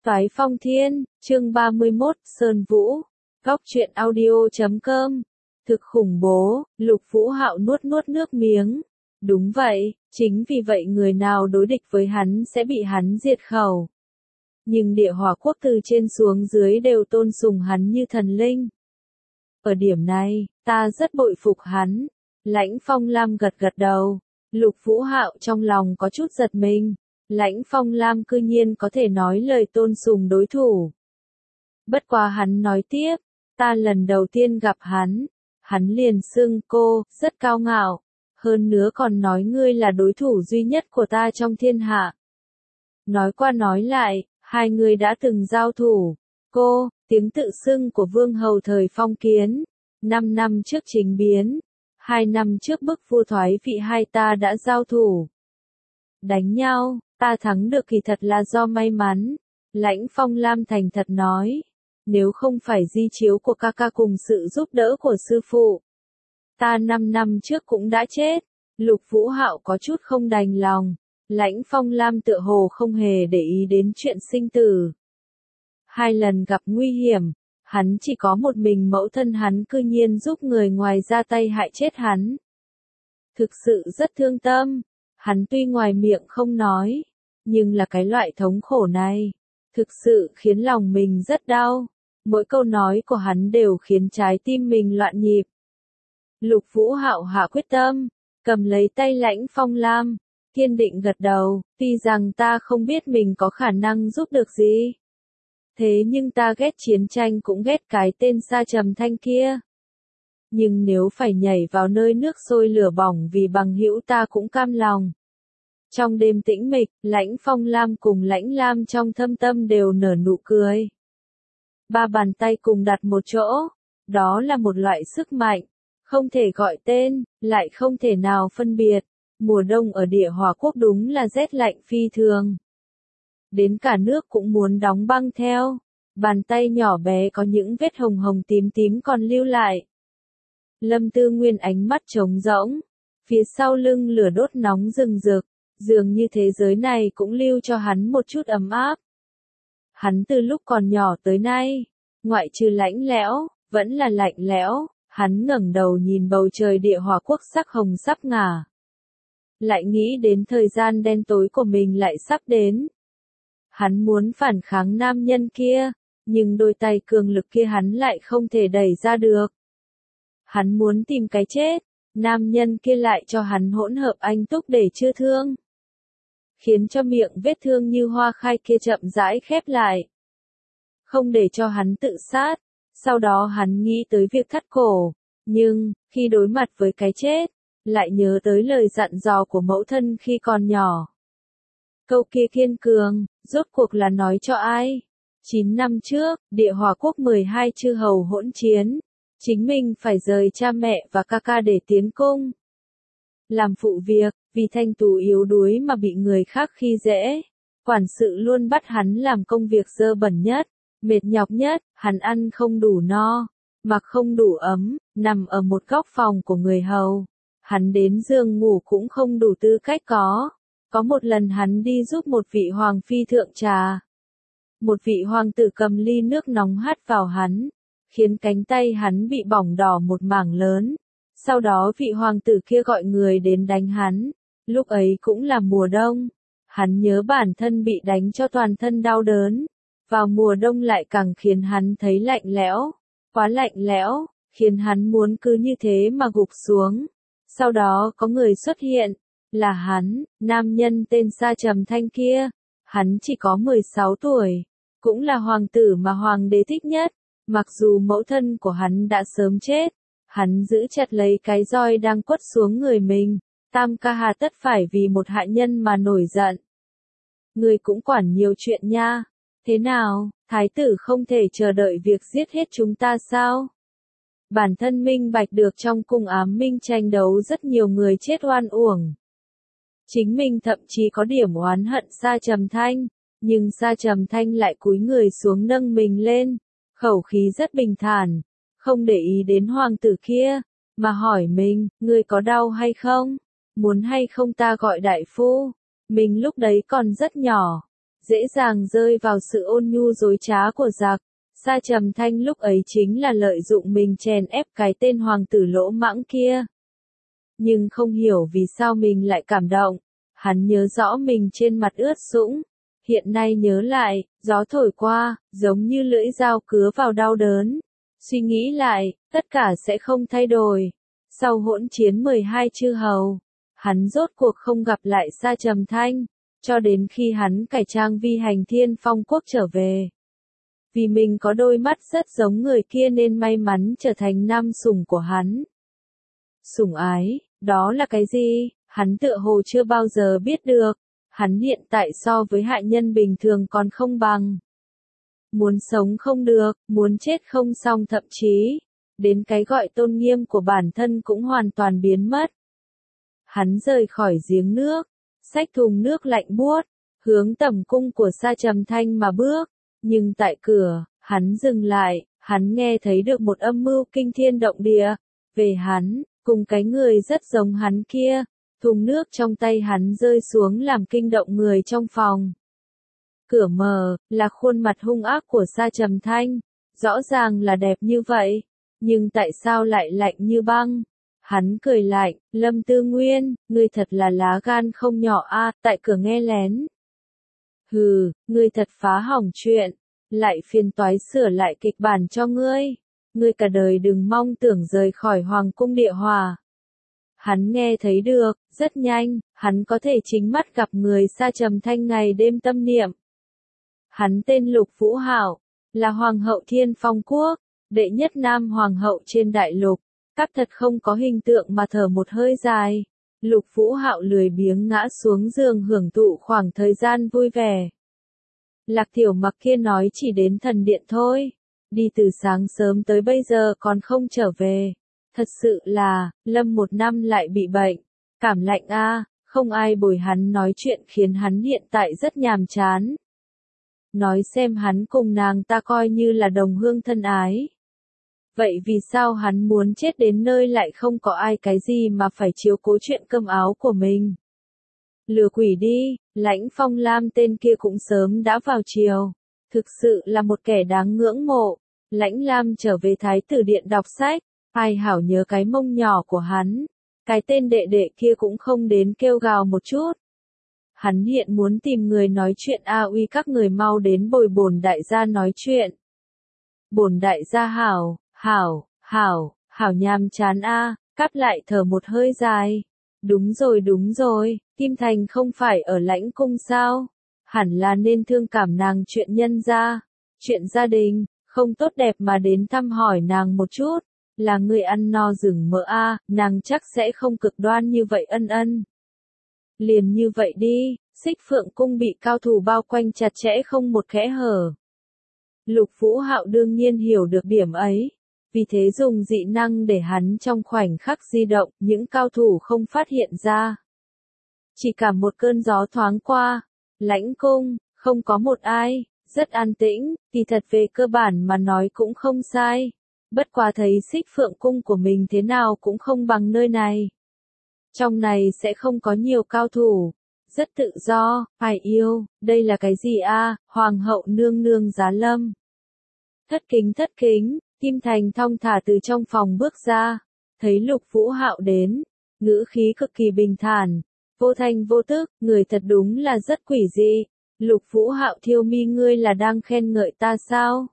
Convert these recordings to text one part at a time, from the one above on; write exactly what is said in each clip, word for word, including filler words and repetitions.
Toái Phong Thiên, chương ba mươi mốt, Sơn Vũ, góc truyện audio chấm com. Thực khủng bố, Lục Vũ Hạo nuốt nuốt nước miếng. Đúng vậy, chính vì vậy người nào đối địch với hắn sẽ bị hắn diệt khẩu. Nhưng địa hỏa quốc từ trên xuống dưới đều tôn sùng hắn như thần linh. Ở điểm này, ta rất bội phục hắn. Lãnh Phong Lam gật gật đầu. Lục Vũ Hạo trong lòng có chút giật mình. Lãnh Phong Lam cư nhiên có thể nói lời tôn sùng đối thủ. Bất quá hắn nói tiếp, ta lần đầu tiên gặp hắn, hắn liền xưng cô, rất cao ngạo, hơn nữa còn nói ngươi là đối thủ duy nhất của ta trong thiên hạ. Nói qua nói lại, hai người đã từng giao thủ, cô, tiếng tự xưng của vương hầu thời phong kiến, năm năm trước chính biến, hai năm trước bức vua thoái vị hai ta đã giao thủ. Đánh nhau, ta thắng được kỳ thật là do may mắn, Lãnh Phong Lam thành thật nói. Nếu không phải di chiếu của ca ca cùng sự giúp đỡ của sư phụ, ta năm năm trước cũng đã chết. Lục Vũ Hạo có chút không đành lòng. Lãnh Phong Lam tựa hồ không hề để ý đến chuyện sinh tử. Hai lần gặp nguy hiểm, hắn chỉ có một mình mẫu thân hắn cư nhiên giúp người ngoài ra tay hại chết hắn. Thực sự rất thương tâm. Hắn tuy ngoài miệng không nói, nhưng là cái loại thống khổ này, thực sự khiến lòng mình rất đau. Mỗi câu nói của hắn đều khiến trái tim mình loạn nhịp. Lục Vũ Hạo hạ quyết tâm, cầm lấy tay Lãnh Phong Lam, kiên định gật đầu, tuy rằng ta không biết mình có khả năng giúp được gì. Thế nhưng ta ghét chiến tranh cũng ghét cái tên Sa Trầm Thanh kia. Nhưng nếu phải nhảy vào nơi nước sôi lửa bỏng vì bằng hữu ta cũng cam lòng. Trong đêm tĩnh mịch, Lãnh Phong Lam cùng Lãnh Lam trong thâm tâm đều nở nụ cười. Ba bàn tay cùng đặt một chỗ, đó là một loại sức mạnh, không thể gọi tên, lại không thể nào phân biệt. Mùa đông ở địa hỏa quốc đúng là rét lạnh phi thường. Đến cả nước cũng muốn đóng băng theo, bàn tay nhỏ bé có những vết hồng hồng tím tím còn lưu lại. Lâm Tư Nguyên ánh mắt trống rỗng, phía sau lưng lửa đốt nóng rừng rực, dường như thế giới này cũng lưu cho hắn một chút ấm áp. Hắn từ lúc còn nhỏ tới nay, ngoại trừ lạnh lẽo, vẫn là lạnh lẽo, hắn ngẩng đầu nhìn bầu trời địa hỏa quốc sắc hồng sắp ngả. Lại nghĩ đến thời gian đen tối của mình lại sắp đến. Hắn muốn phản kháng nam nhân kia, nhưng đôi tay cường lực kia hắn lại không thể đẩy ra được. Hắn muốn tìm cái chết, nam nhân kia lại cho hắn hỗn hợp anh túc để chữa thương. Khiến cho miệng vết thương như hoa khai kia chậm rãi khép lại. Không để cho hắn tự sát, sau đó hắn nghĩ tới việc thắt cổ, nhưng, khi đối mặt với cái chết, lại nhớ tới lời dặn dò của mẫu thân khi còn nhỏ. Câu kia kiên cường, rốt cuộc là nói cho ai? Chín năm trước, địa hỏa quốc mười hai chư hầu hỗn chiến, chính mình phải rời cha mẹ và ca ca để tiến cung. Làm phụ việc, vì thanh tú yếu đuối mà bị người khác khi dễ. Quản sự luôn bắt hắn làm công việc dơ bẩn nhất, mệt nhọc nhất, hắn ăn không đủ no, mặc không đủ ấm, nằm ở một góc phòng của người hầu. Hắn đến giường ngủ cũng không đủ tư cách có. Có một lần hắn đi giúp một vị hoàng phi thượng trà. Một vị hoàng tử cầm ly nước nóng hắt vào hắn, khiến cánh tay hắn bị bỏng đỏ một mảng lớn. Sau đó vị hoàng tử kia gọi người đến đánh hắn, lúc ấy cũng là mùa đông. Hắn nhớ bản thân bị đánh cho toàn thân đau đớn. Vào mùa đông lại càng khiến hắn thấy lạnh lẽo, quá lạnh lẽo, khiến hắn muốn cứ như thế mà gục xuống. Sau đó có người xuất hiện, là hắn, nam nhân tên Sa Trầm Thanh kia. Hắn chỉ có mười sáu tuổi, cũng là hoàng tử mà hoàng đế thích nhất. Mặc dù mẫu thân của hắn đã sớm chết, hắn giữ chặt lấy cái roi đang quất xuống người mình. Tam ca hà tất phải vì một hạ nhân mà nổi giận. Người cũng quản nhiều chuyện nha. Thế nào, thái tử không thể chờ đợi việc giết hết chúng ta sao? Bản thân minh bạch được trong cung ám minh tranh đấu rất nhiều người chết oan uổng. Chính mình thậm chí có điểm oán hận Sa Trầm Thanh, nhưng Sa Trầm Thanh lại cúi người xuống nâng mình lên, khẩu khí rất bình thản, không để ý đến hoàng tử kia, mà hỏi mình, ngươi có đau hay không? Muốn hay không ta gọi đại phu? Mình lúc đấy còn rất nhỏ, dễ dàng rơi vào sự ôn nhu dối trá của giặc. Sa Trầm Thanh lúc ấy chính là lợi dụng mình chèn ép cái tên hoàng tử lỗ mãng kia. Nhưng không hiểu vì sao mình lại cảm động. Hắn nhớ rõ mình trên mặt ướt sũng. Hiện nay nhớ lại, gió thổi qua, giống như lưỡi dao cứa vào đau đớn. Suy nghĩ lại, tất cả sẽ không thay đổi. Sau hỗn chiến mười hai chư hầu, hắn rốt cuộc không gặp lại Sa Trầm Thanh, cho đến khi hắn cải trang vi hành Thiên Phong quốc trở về. Vì mình có đôi mắt rất giống người kia nên may mắn trở thành nam sủng của hắn. Sủng ái, đó là cái gì? Hắn tựa hồ chưa bao giờ biết được. Hắn hiện tại so với hạ nhân bình thường còn không bằng. Muốn sống không được, muốn chết không xong, thậm chí, đến cái gọi tôn nghiêm của bản thân cũng hoàn toàn biến mất. Hắn rời khỏi giếng nước, xách thùng nước lạnh buốt, hướng tẩm cung của Sa Trầm Thanh mà bước. Nhưng tại cửa, hắn dừng lại, hắn nghe thấy được một âm mưu kinh thiên động địa. Về hắn, cùng cái người rất giống hắn kia. Thùng nước trong tay hắn rơi xuống làm kinh động người trong phòng. Cửa mở, là khuôn mặt hung ác của Sa Trầm Thanh. Rõ ràng là đẹp như vậy, nhưng tại sao lại lạnh như băng? Hắn cười lạnh, Lâm Tư Nguyên, ngươi thật là lá gan không nhỏ a, tại cửa nghe lén. Hừ, ngươi thật phá hỏng chuyện, lại phiền toái sửa lại kịch bản cho ngươi. Ngươi cả đời đừng mong tưởng rời khỏi Hoàng cung Địa Hòa. Hắn nghe thấy được, rất nhanh, hắn có thể chính mắt gặp người Sa Trầm Thanh ngày đêm tâm niệm. Hắn tên Lục Vũ Hạo, là Hoàng hậu Thiên Phong quốc, đệ nhất nam hoàng hậu trên đại lục. Các thật không có hình tượng mà thở một hơi dài. Lục Vũ Hạo lười biếng ngã xuống giường hưởng thụ khoảng thời gian vui vẻ. Lạc Tiểu Mặc kia nói chỉ đến thần điện thôi. Đi từ sáng sớm tới bây giờ còn không trở về. Thật sự là, Lâm một năm lại bị bệnh. Cảm lạnh a, không ai bồi hắn nói chuyện khiến hắn hiện tại rất nhàm chán. Nói xem hắn cùng nàng ta coi như là đồng hương thân ái. Vậy vì sao hắn muốn chết đến nơi lại không có ai cái gì mà phải chiếu cố chuyện cơm áo của mình? Lừa quỷ đi, Lãnh Phong Lam tên kia cũng sớm đã vào chiều. Thực sự là một kẻ đáng ngưỡng mộ. Lãnh Lam trở về Thái tử điện đọc sách. Ai hảo nhớ cái mông nhỏ của hắn. Cái tên đệ đệ kia cũng không đến kêu gào một chút. Hắn hiện muốn tìm người nói chuyện a uy các người mau đến bồi bổn đại gia nói chuyện. Bổn đại gia hảo, hảo, hảo, hảo nhàm chán a, cắp lại thở một hơi dài. Đúng rồi đúng rồi, Kim Thành không phải ở Lãnh cung sao? Hẳn là nên thương cảm nàng chuyện nhân gia, chuyện gia đình, không tốt đẹp mà đến thăm hỏi nàng một chút. Là người ăn no rừng mỡ a, nàng chắc sẽ không cực đoan như vậy ân ân. Liền như vậy đi, Xích Phượng cung bị cao thủ bao quanh chặt chẽ không một kẽ hở. Lục Vũ Hạo đương nhiên hiểu được điểm ấy, vì thế dùng dị năng để hắn trong khoảnh khắc di động, những cao thủ không phát hiện ra. Chỉ cả một cơn gió thoáng qua, Lãnh cung, không có một ai, rất an tĩnh, kỳ thật về cơ bản mà nói cũng không sai. Bất quá thấy Xích Phượng cung của mình thế nào cũng không bằng nơi này. Trong này sẽ không có nhiều cao thủ, rất tự do, ai yêu, đây là cái gì a? Hoàng hậu nương nương giá lâm. Thất kính thất kính, Kim Thành thong thả từ trong phòng bước ra, thấy Lục Vũ Hạo đến, ngữ khí cực kỳ bình thản, vô thanh vô tức, người thật đúng là rất quỷ dị. Lục Vũ Hạo thiêu mi, ngươi là đang khen ngợi ta sao?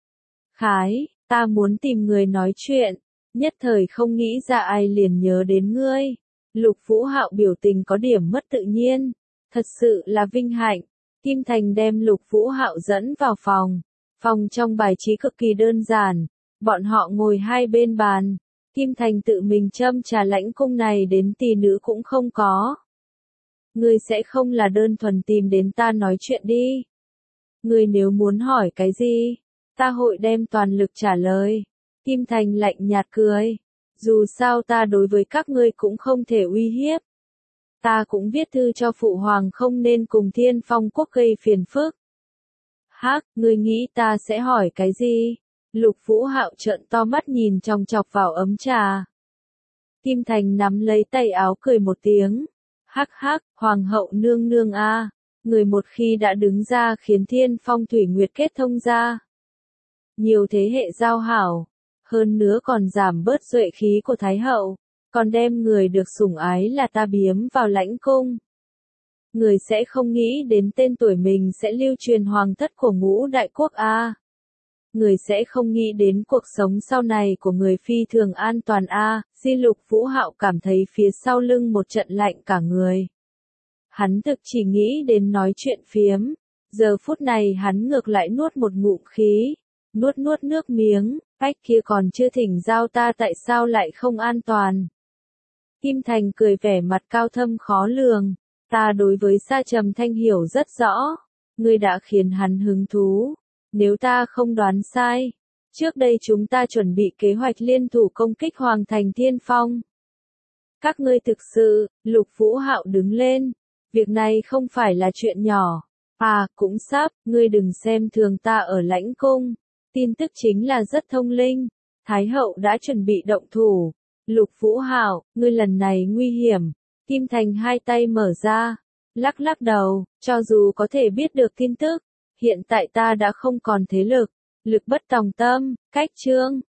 Khái, ta muốn tìm người nói chuyện, nhất thời không nghĩ ra ai liền nhớ đến ngươi. Lục Vũ Hạo biểu tình có điểm mất tự nhiên, thật sự là vinh hạnh. Kim Thành đem Lục Vũ Hạo dẫn vào phòng, phòng trong bài trí cực kỳ đơn giản, bọn họ ngồi hai bên bàn, Kim Thành tự mình châm trà, Lãnh cung này đến tỷ nữ cũng không có. Ngươi sẽ không là đơn thuần tìm đến ta nói chuyện đi. Ngươi nếu muốn hỏi cái gì, ta hội đem toàn lực trả lời. Kim Thành lạnh nhạt cười. Dù sao ta đối với các ngươi cũng không thể uy hiếp. Ta cũng viết thư cho phụ hoàng không nên cùng Thiên Phong quốc gây phiền phức. Hắc, ngươi nghĩ ta sẽ hỏi cái gì? Lục Vũ Hạo trợn to mắt nhìn chòng chọc vào ấm trà. Kim Thành nắm lấy tay áo cười một tiếng. Hắc hắc, hoàng hậu nương nương a, Người một khi đã đứng ra khiến thiên phong thủy nguyệt kết thông ra. Nhiều thế hệ giao hảo, hơn nữa còn giảm bớt duệ khí của Thái hậu, còn đem người được sủng ái là ta biếm vào lãnh cung. Người sẽ không nghĩ đến tên tuổi mình sẽ lưu truyền hoàng thất của ngũ đại quốc a. À. Người sẽ không nghĩ đến cuộc sống sau này của người phi thường an toàn a. À. Di Lục Vũ Hạo cảm thấy phía sau lưng một trận lạnh cả người. Hắn thực chỉ nghĩ đến nói chuyện phiếm, giờ phút này hắn ngược lại nuốt một ngụm khí, nuốt nuốt nước miếng, ách kia còn chưa thỉnh giao ta tại sao lại không an toàn. Kim Thành cười vẻ mặt cao thâm khó lường, ta đối với Sa Trầm Thanh hiểu rất rõ, ngươi đã khiến hắn hứng thú, nếu ta không đoán sai, trước đây chúng ta chuẩn bị kế hoạch liên thủ công kích Hoàng thành Thiên Phong. Các ngươi thực sự, Lục Vũ Hạo đứng lên, việc này không phải là chuyện nhỏ, à, cũng sắp, ngươi đừng xem thường ta ở lãnh cung, tin tức chính là rất thông linh, Thái hậu đã chuẩn bị động thủ. Lục Vũ Hạo, ngươi lần này nguy hiểm. Kim Thành hai tay mở ra, lắc lắc đầu, cho dù có thể biết được tin tức, hiện tại ta đã không còn thế lực, lực bất tòng tâm, cách chương.